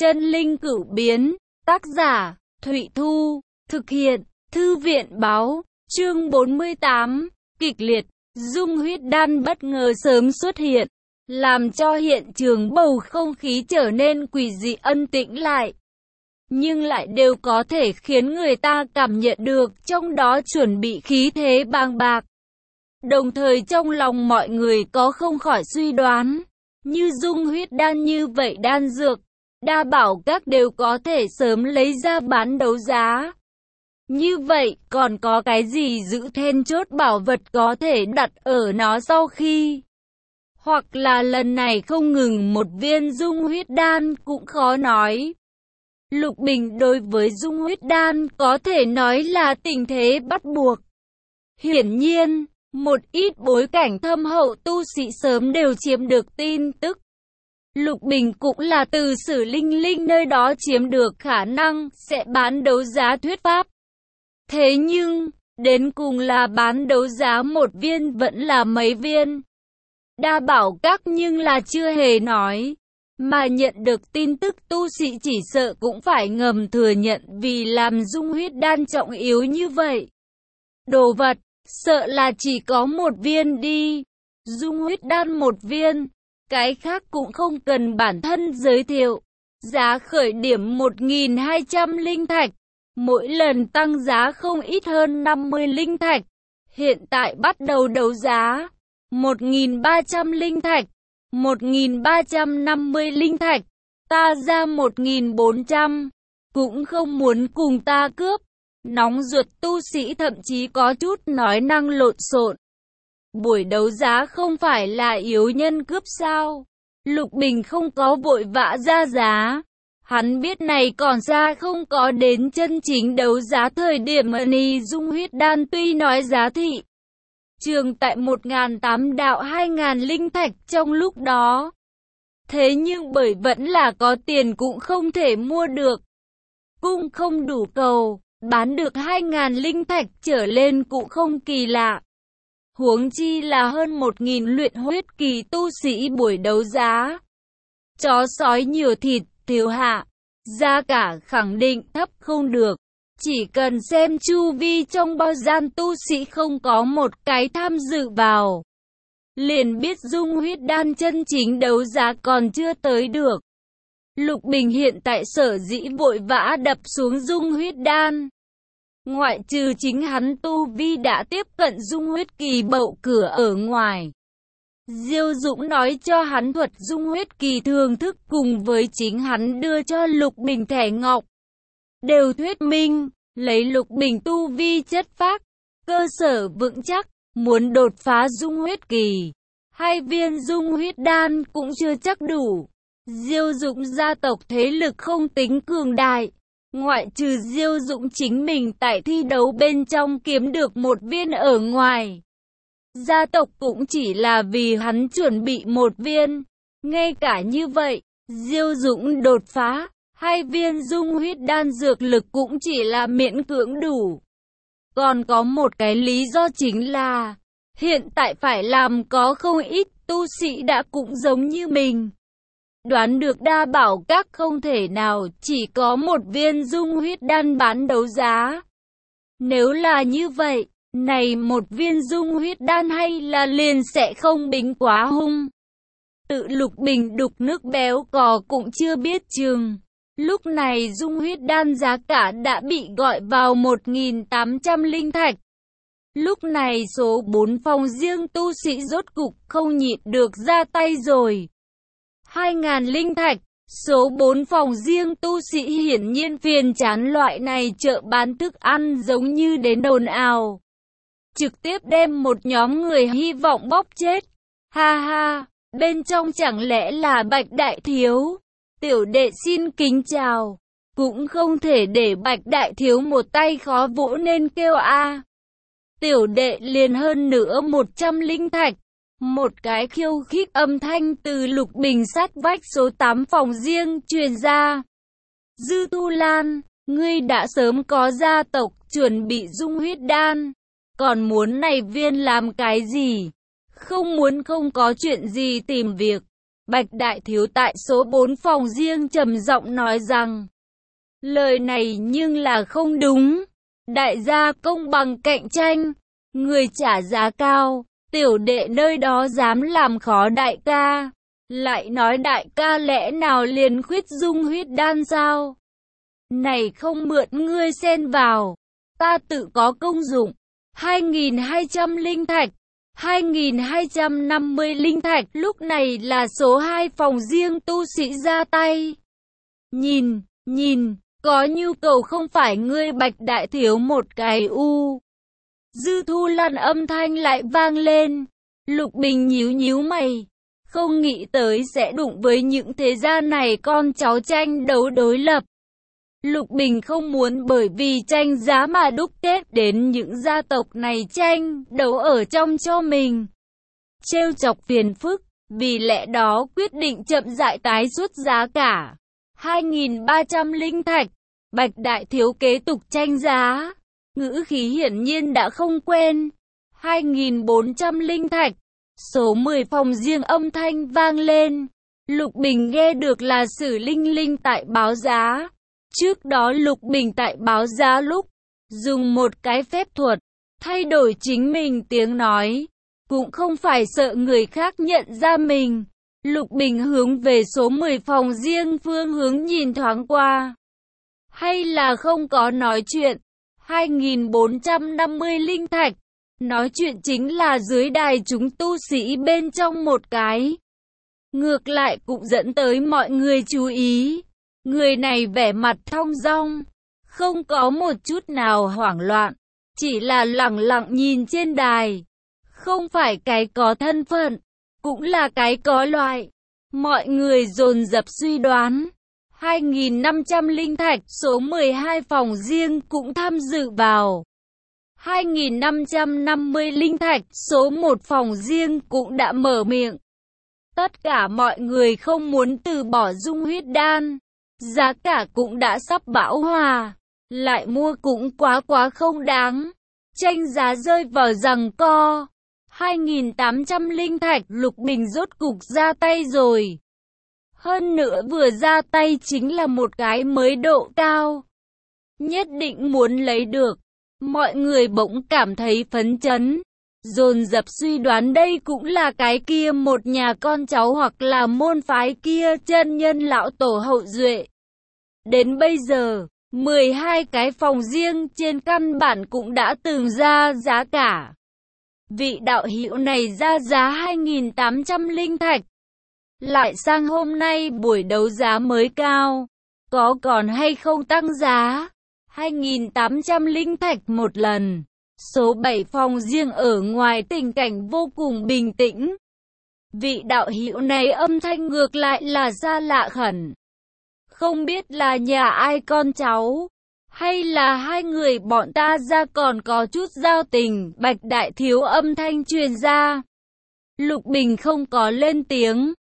Chân linh cửu biến, tác giả, Thụy Thu, thực hiện, Thư viện báo, chương 48, kịch liệt, dung huyết đan bất ngờ sớm xuất hiện, làm cho hiện trường bầu không khí trở nên quỷ dị ân tĩnh lại. Nhưng lại đều có thể khiến người ta cảm nhận được trong đó chuẩn bị khí thế bàng bạc. Đồng thời trong lòng mọi người có không khỏi suy đoán, như dung huyết đan như vậy đan dược, đa bảo các đều có thể sớm lấy ra bán đấu giá. Như vậy, còn có cái gì giữ then chốt bảo vật có thể đặt ở nó sau khi? Hoặc là lần này không ngừng một viên dung huyết đan cũng khó nói. Lục Bình đối với dung huyết đan có thể nói là tình thế bắt buộc. Hiển nhiên, một ít bối cảnh thâm hậu tu sĩ sớm đều chiếm được tin tức. Lục Bình cũng là từ Sử Linh Linh nơi đó chiếm được khả năng sẽ bán đấu giá thuyết pháp. Thế nhưng, đến cùng là bán đấu giá một viên vẫn là mấy viên. Đa bảo các nhưng là chưa hề nói. Mà nhận được tin tức tu sĩ chỉ sợ cũng phải ngầm thừa nhận vì làm dung huyết đan trọng yếu như vậy. Đồ vật, sợ là chỉ có một viên đi. Dung huyết đan một viên, cái khác cũng không cần bản thân giới thiệu. Giá khởi điểm 1.200 linh thạch, mỗi lần tăng giá không ít hơn 50 linh thạch. Hiện tại bắt đầu đấu giá, 1.300 linh thạch. 1.350 linh thạch, ta ra 1.400, cũng không muốn cùng ta cướp. Nóng ruột tu sĩ thậm chí có chút nói năng lộn xộn. Buổi đấu giá không phải là yếu nhân cướp sao? Lục Bình không có vội vã ra giá. Hắn biết này còn xa không có đến chân chính đấu giá thời điểm ni dung huyết đan tuy nói giá thị trường tại 1.800 đạo 2.000 linh thạch trong lúc đó. Thế nhưng bởi vẫn là có tiền cũng không thể mua được. Cung không đủ cầu, bán được 2.000 linh thạch trở lên cũng không kỳ lạ. Huống chi là hơn 1.000 luyện huyết kỳ tu sĩ buổi đấu giá. Chó sói nhiều thịt, thiếu hạ, giá cả khẳng định thấp không được. Chỉ cần xem chu vi trong bao gian tu sĩ không có một cái tham dự vào, liền biết dung huyết đan chân chính đấu giá còn chưa tới được. Lục Bình hiện tại sở dĩ vội vã đập xuống dung huyết đan. Ngoại trừ chính hắn tu vi đã tiếp cận dung huyết kỳ bậu cửa ở ngoài. Diêu Dũng nói cho hắn thuật dung huyết kỳ thường thức cùng với chính hắn đưa cho Lục Bình thẻ ngọc. Đều thuyết minh, lấy Lục Bình tu vi chất phác, cơ sở vững chắc, muốn đột phá dung huyết kỳ, 2 viên dung huyết đan cũng chưa chắc đủ. Diêu Dũng gia tộc thế lực không tính cường đại, ngoại trừ Diêu Dũng chính mình tại thi đấu bên trong kiếm được một viên ở ngoài. Gia tộc cũng chỉ là vì hắn chuẩn bị một viên, ngay cả như vậy, Diêu Dũng đột phá. 2 viên dung huyết đan dược lực cũng chỉ là miễn cưỡng đủ. Còn có một cái lý do chính là, hiện tại phải làm có không ít tu sĩ đã cũng giống như mình. Đoán được đa bảo các không thể nào chỉ có một viên dung huyết đan bán đấu giá. Nếu là như vậy, này một viên dung huyết đan hay là liền sẽ không bính quá hung. Tự Lục Bình đục nước béo cò cũng chưa biết chừng. Lúc này dung huyết đan giá cả đã bị gọi vào 1.800 linh thạch. Lúc này số 4 phòng riêng tu sĩ rốt cục không nhịn được ra tay rồi. 2.000 linh thạch, số 4 phòng riêng tu sĩ hiển nhiên phiền chán loại này chợ bán thức ăn giống như đến đồn ào. Trực tiếp đem một nhóm người hy vọng bóp chết. Ha ha, bên trong chẳng lẽ là Bạch Đại Thiếu? Tiểu đệ xin kính chào, cũng không thể để Bạch Đại Thiếu một tay khó vỗ nên kêu a. Tiểu đệ liền hơn nữa 100 linh thạch. Một cái khiêu khích âm thanh từ Lục Bình sát vách số 8 phòng riêng truyền ra. Dư Tu Lan, ngươi đã sớm có gia tộc chuẩn bị dung huyết đan, còn muốn này viên làm cái gì? Không muốn không có chuyện gì tìm việc. Bạch Đại Thiếu tại số 4 phòng riêng trầm giọng nói rằng, lời này nhưng là không đúng. Đại gia công bằng cạnh tranh, người trả giá cao, tiểu đệ nơi đó dám làm khó đại ca. Lại nói đại ca lẽ nào liền khuyết dung huyết đan sao? Này không mượn ngươi xen vào, ta tự có công dụng. 2.200 linh thạch, 2.250 linh thạch, lúc này là số 2 phòng riêng tu sĩ ra tay. Nhìn, có nhu cầu không phải ngươi Bạch Đại Thiếu một cái u. Dư Thu Lan âm thanh lại vang lên. Lục Bình nhíu mày, không nghĩ tới sẽ đụng với những thế gia này con cháu tranh đấu đối lập. Lục Bình không muốn bởi vì tranh giá mà đúc kết đến những gia tộc này tranh đấu ở trong cho mình trêu chọc phiền phức, vì lẽ đó quyết định chậm rãi tái xuất giá cả. 2.300 linh thạch, Bạch Đại Thiếu kế tục tranh giá, ngữ khí hiển nhiên đã không quen. 2.400 linh thạch, số 10 phòng riêng âm thanh vang lên. Lục Bình nghe được là Sử Linh tại báo giá. Trước đó Lục Bình tại báo giá lúc dùng một cái phép thuật thay đổi chính mình tiếng nói, cũng không phải sợ người khác nhận ra mình. Lục Bình hướng về số 10 phòng riêng phương hướng nhìn thoáng qua. Hay là không có nói chuyện. 2.450 linh thạch. Nói chuyện chính là dưới đài chúng tu sĩ bên trong một cái. Ngược lại cũng dẫn tới mọi người chú ý. Người này vẻ mặt thong dong, không có một chút nào hoảng loạn, chỉ là lẳng lặng nhìn trên đài. Không phải cái có thân phận, cũng là cái có loại. Mọi người dồn dập suy đoán. 2.500 linh thạch, số 12 phòng riêng cũng tham dự vào. 2.550 linh thạch, số 1 phòng riêng cũng đã mở miệng. Tất cả mọi người không muốn từ bỏ dung huyết đan. Giá cả cũng đã sắp bão hòa, lại mua cũng quá không đáng. Tranh giá rơi vào giằng co. 2.800 linh thạch, Lục Bình rốt cục ra tay rồi. Hơn nữa vừa ra tay chính là một cái mới độ cao. Nhất định muốn lấy được. Mọi người bỗng cảm thấy phấn chấn, dồn dập suy đoán đây cũng là cái kia một nhà con cháu hoặc là môn phái kia chân nhân lão tổ hậu duệ. Đến bây giờ, 12 cái phòng riêng trên căn bản cũng đã từng ra giá cả. Vị đạo hữu này ra giá 2.800 linh thạch. Lại sang hôm nay buổi đấu giá mới cao, có còn hay không tăng giá? 2.800 linh thạch một lần. Số 7 phòng riêng ở ngoài tình cảnh vô cùng bình tĩnh. Vị đạo hữu này âm thanh ngược lại là xa lạ khẩn. Không biết là nhà ai con cháu, hay là hai người bọn ta ra còn có chút giao tình. Bạch Đại Thiếu âm thanh truyền ra. Lục Bình không có lên tiếng.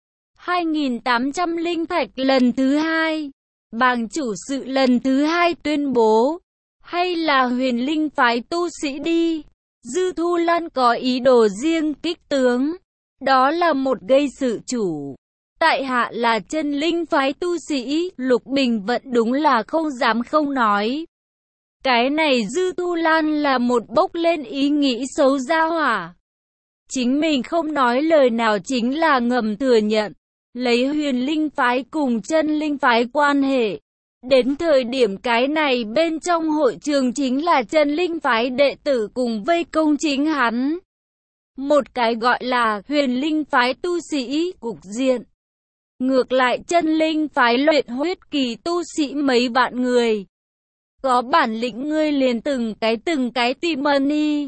2.800 linh thạch lần thứ hai. Bàng chủ sự lần thứ hai tuyên bố. Hay là Huyền Linh phái tu sĩ đi. Dư Thu Lan có ý đồ riêng kích tướng. Đó là một gây sự chủ. Tại hạ là Chân Linh phái tu sĩ. Lục Bình vẫn đúng là không dám không nói. Cái này Dư Thu Lan là một bốc lên ý nghĩ xấu gia hỏa. Chính mình không nói lời nào chính là ngầm thừa nhận. Lấy Huyền Linh phái cùng Chân Linh phái quan hệ. Đến thời điểm cái này bên trong hội trường chính là Chân Linh phái đệ tử cùng vây công chính hắn. Một cái gọi là Huyền Linh phái tu sĩ cục diện. Ngược lại Chân Linh phái luyện huyết kỳ tu sĩ mấy vạn người. Có bản lĩnh ngươi liền từng cái tìm money.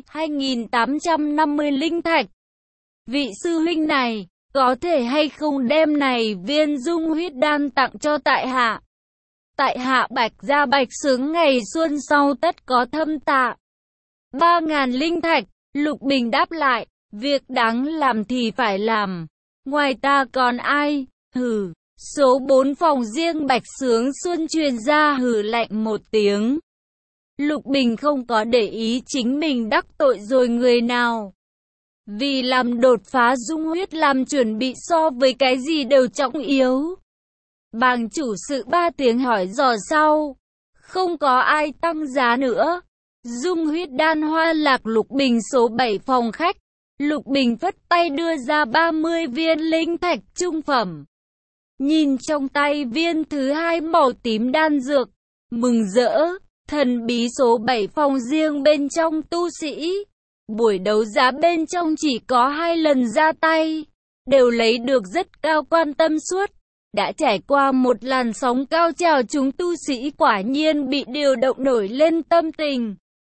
2.850 linh thạch. Vị sư huynh này, có thể hay không đem này viên dung huyết đan tặng cho tại hạ? Tại hạ Bạch gia Bạch Sướng ngày xuân sau tất có thâm tạ. 3.000 linh thạch. Lục Bình đáp lại, việc đáng làm thì phải làm. Ngoài ta còn ai? Hừ. Số 4 phòng riêng Bạch Sướng Xuân truyền ra hừ lạnh một tiếng. Lục Bình không có để ý chính mình đắc tội rồi người nào. Vì làm đột phá dung huyết làm chuẩn bị so với cái gì đều trọng yếu. Bàng chủ sự 3 tiếng hỏi dò sau. Không có ai tăng giá nữa. Dung huyết đan Hoa Lạc Lục Bình số 7 phòng khách. Lục Bình phất tay đưa ra 30 viên linh thạch trung phẩm. Nhìn trong tay viên thứ 2 màu tím đan dược. Mừng rỡ, thần bí số 7 phòng riêng bên trong tu sĩ. Buổi đấu giá bên trong chỉ có 2 lần ra tay. Đều lấy được rất cao quan tâm suốt. Đã trải qua một làn sóng cao trào chúng tu sĩ quả nhiên bị điều động nổi lên tâm tình.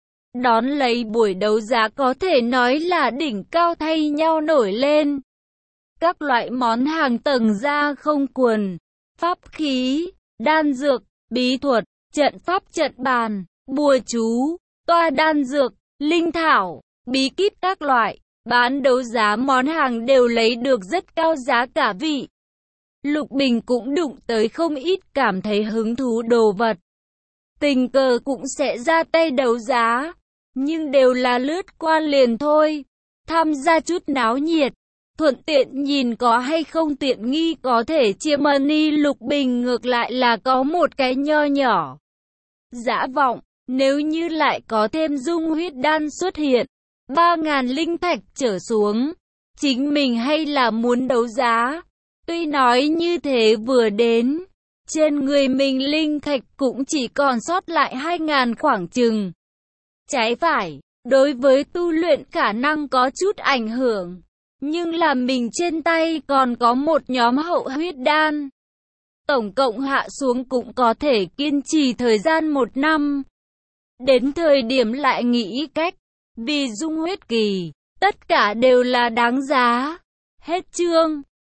Đón lấy buổi đấu giá có thể nói là đỉnh cao thay nhau nổi lên. Các loại món hàng tầng ra không cuồn, pháp khí, đan dược, bí thuật, trận pháp trận bàn, bùa chú, toa đan dược, linh thảo, bí kíp các loại, bán đấu giá món hàng đều lấy được rất cao giá cả vị. Lục Bình cũng đụng tới không ít cảm thấy hứng thú đồ vật. Tình cờ cũng sẽ ra tay đấu giá, nhưng đều là lướt qua liền thôi. Tham gia chút náo nhiệt, thuận tiện nhìn có hay không tiện nghi có thể chia money. Lục Bình ngược lại là có một cái nho nhỏ dã vọng, nếu như lại có thêm dung huyết đan xuất hiện, 3.000 linh thạch trở xuống, chính mình hay là muốn đấu giá. Tuy nói như thế vừa đến, trên người mình linh thạch cũng chỉ còn sót lại 2.000 khoảng chừng. Trái phải, đối với tu luyện khả năng có chút ảnh hưởng, nhưng là mình trên tay còn có một nhóm hậu huyết đan. Tổng cộng hạ xuống cũng có thể kiên trì thời gian 1 năm. Đến thời điểm lại nghĩ cách, vì dung huyết kỳ, tất cả đều là đáng giá. Hết chương.